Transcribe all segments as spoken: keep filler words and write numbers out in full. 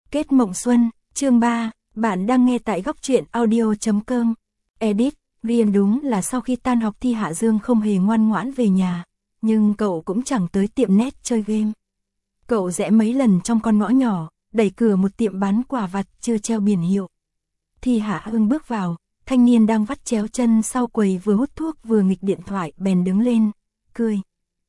Kết mộng xuân, chương ba, bạn đang nghe tại góc truyện audio chấm com. Edit, riêng đúng là sau khi tan học thì Hạ Dương không hề ngoan ngoãn về nhà, nhưng cậu cũng chẳng tới tiệm net chơi game. Cậu rẽ mấy lần trong con ngõ nhỏ, đẩy cửa một tiệm bán quà vặt chưa treo biển hiệu. Thì Hạ Hưng bước vào, thanh niên đang vắt chéo chân sau quầy vừa hút thuốc vừa nghịch điện thoại bèn đứng lên, cười.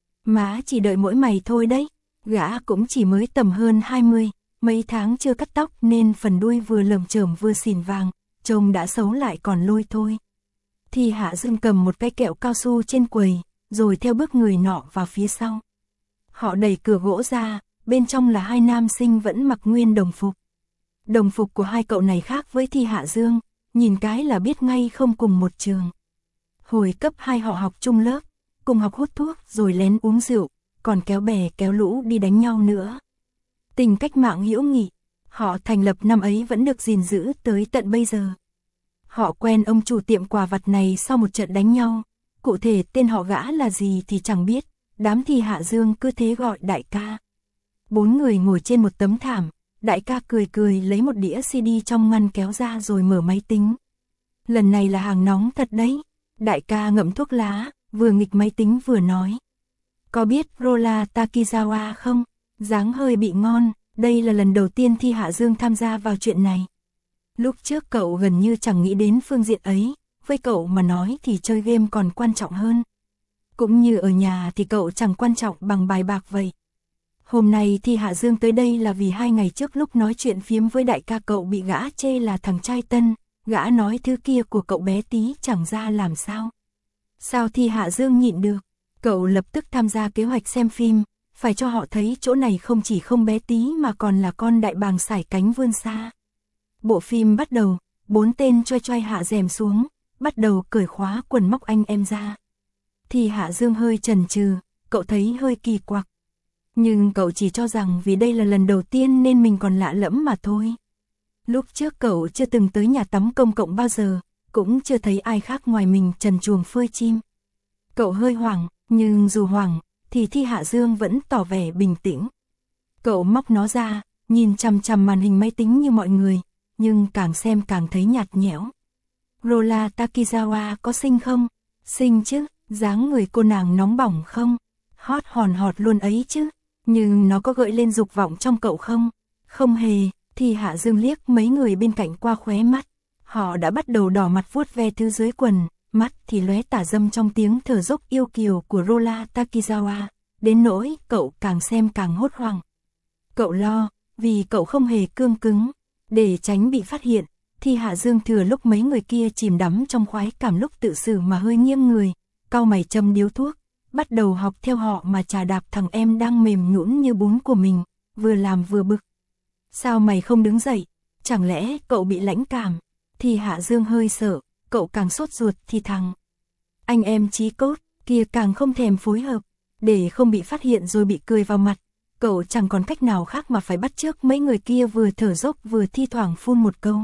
Má chỉ đợi mỗi mày thôi đấy, gã cũng chỉ mới tầm hơn hai mươi. Mấy tháng chưa cắt tóc nên phần đuôi vừa lởm chởm vừa xỉn vàng, trông đã xấu lại còn lôi thôi. Thì Hạ Dương cầm một cái kẹo cao su trên quầy, rồi theo bước người nọ vào phía sau. Họ đẩy cửa gỗ ra, bên trong là hai nam sinh vẫn mặc nguyên đồng phục. Đồng phục của hai cậu này khác với Thi Hạ Dương, nhìn cái là biết ngay không cùng một trường. Hồi cấp hai họ học chung lớp, cùng học hút thuốc rồi lén uống rượu, còn kéo bè kéo lũ đi đánh nhau nữa. Tình cách mạng hữu nghị, họ thành lập năm ấy vẫn được gìn giữ tới tận bây giờ. Họ quen ông chủ tiệm quà vặt này sau một trận đánh nhau, cụ thể tên họ gã là gì thì chẳng biết, đám Thi Hạ Dương cứ thế gọi đại ca. Bốn người ngồi trên một tấm thảm, đại ca cười cười lấy một đĩa xê đê trong ngăn kéo ra rồi mở máy tính. Lần này là hàng nóng thật đấy, đại ca ngậm thuốc lá, vừa nghịch máy tính vừa nói. Có biết Rola Takizawa không? Dáng hơi bị ngon, đây là lần đầu tiên Thi Hạ Dương tham gia vào chuyện này. Lúc trước cậu gần như chẳng nghĩ đến phương diện ấy, với cậu mà nói thì chơi game còn quan trọng hơn. Cũng như ở nhà thì cậu chẳng quan trọng bằng bài bạc vậy. Hôm nay Thi Hạ Dương tới đây là vì hai ngày trước lúc nói chuyện phiếm với đại ca cậu bị gã chê là thằng trai tân, gã nói thứ kia của cậu bé tí chẳng ra làm sao. Sao Thi Hạ Dương nhịn được, cậu lập tức tham gia kế hoạch xem phim. Phải cho họ thấy chỗ này không chỉ không bé tí mà còn là con đại bàng sải cánh vươn xa. Bộ phim bắt đầu, bốn tên choai choai hạ rèm xuống, bắt đầu cởi khóa quần móc anh em ra. Thì Hạ Dương hơi chần chừ, cậu thấy hơi kỳ quặc. Nhưng cậu chỉ cho rằng vì đây là lần đầu tiên nên mình còn lạ lẫm mà thôi. Lúc trước cậu chưa từng tới nhà tắm công cộng bao giờ, cũng chưa thấy ai khác ngoài mình trần truồng phơi chim. Cậu hơi hoảng, nhưng dù hoảng, thì Thi Hạ Dương vẫn tỏ vẻ bình tĩnh. Cậu móc nó ra, nhìn chằm chằm màn hình máy tính như mọi người, nhưng càng xem càng thấy nhạt nhẽo. Rola Takizawa có xinh không? Xinh chứ, dáng người cô nàng nóng bỏng không? Hot hòn hot luôn ấy chứ, nhưng nó có gợi lên dục vọng trong cậu không? Không hề. Thi Hạ Dương liếc mấy người bên cạnh qua khóe mắt. Họ đã bắt đầu đỏ mặt vuốt ve thứ dưới quần, mắt thì lóe tả dâm trong tiếng thở dốc yêu kiều của Rola Takizawa, đến nỗi cậu càng xem càng hốt hoảng. Cậu lo, vì cậu không hề cương cứng, để tránh bị phát hiện, thì Hạ Dương thừa lúc mấy người kia chìm đắm trong khoái cảm lúc tự xử mà hơi nghiêng người, cau mày châm điếu thuốc, bắt đầu học theo họ mà chà đạp thằng em đang mềm nhũn như bún của mình, vừa làm vừa bực. Sao mày không đứng dậy? Chẳng lẽ cậu bị lãnh cảm? Thì Hạ Dương hơi sợ. Cậu càng sốt ruột thì thằng anh em chí cốt kia càng không thèm phối hợp, để không bị phát hiện rồi bị cười vào mặt. Cậu chẳng còn cách nào khác mà phải bắt chước mấy người kia vừa thở dốc vừa thi thoảng phun một câu.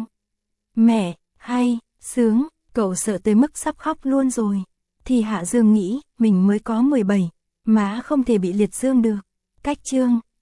Mẹ, hay, sướng, cậu sợ tới mức sắp khóc luôn rồi. Thì Hạ Dương nghĩ mình mới có mười bảy, má không thể bị liệt dương được. Cách chương,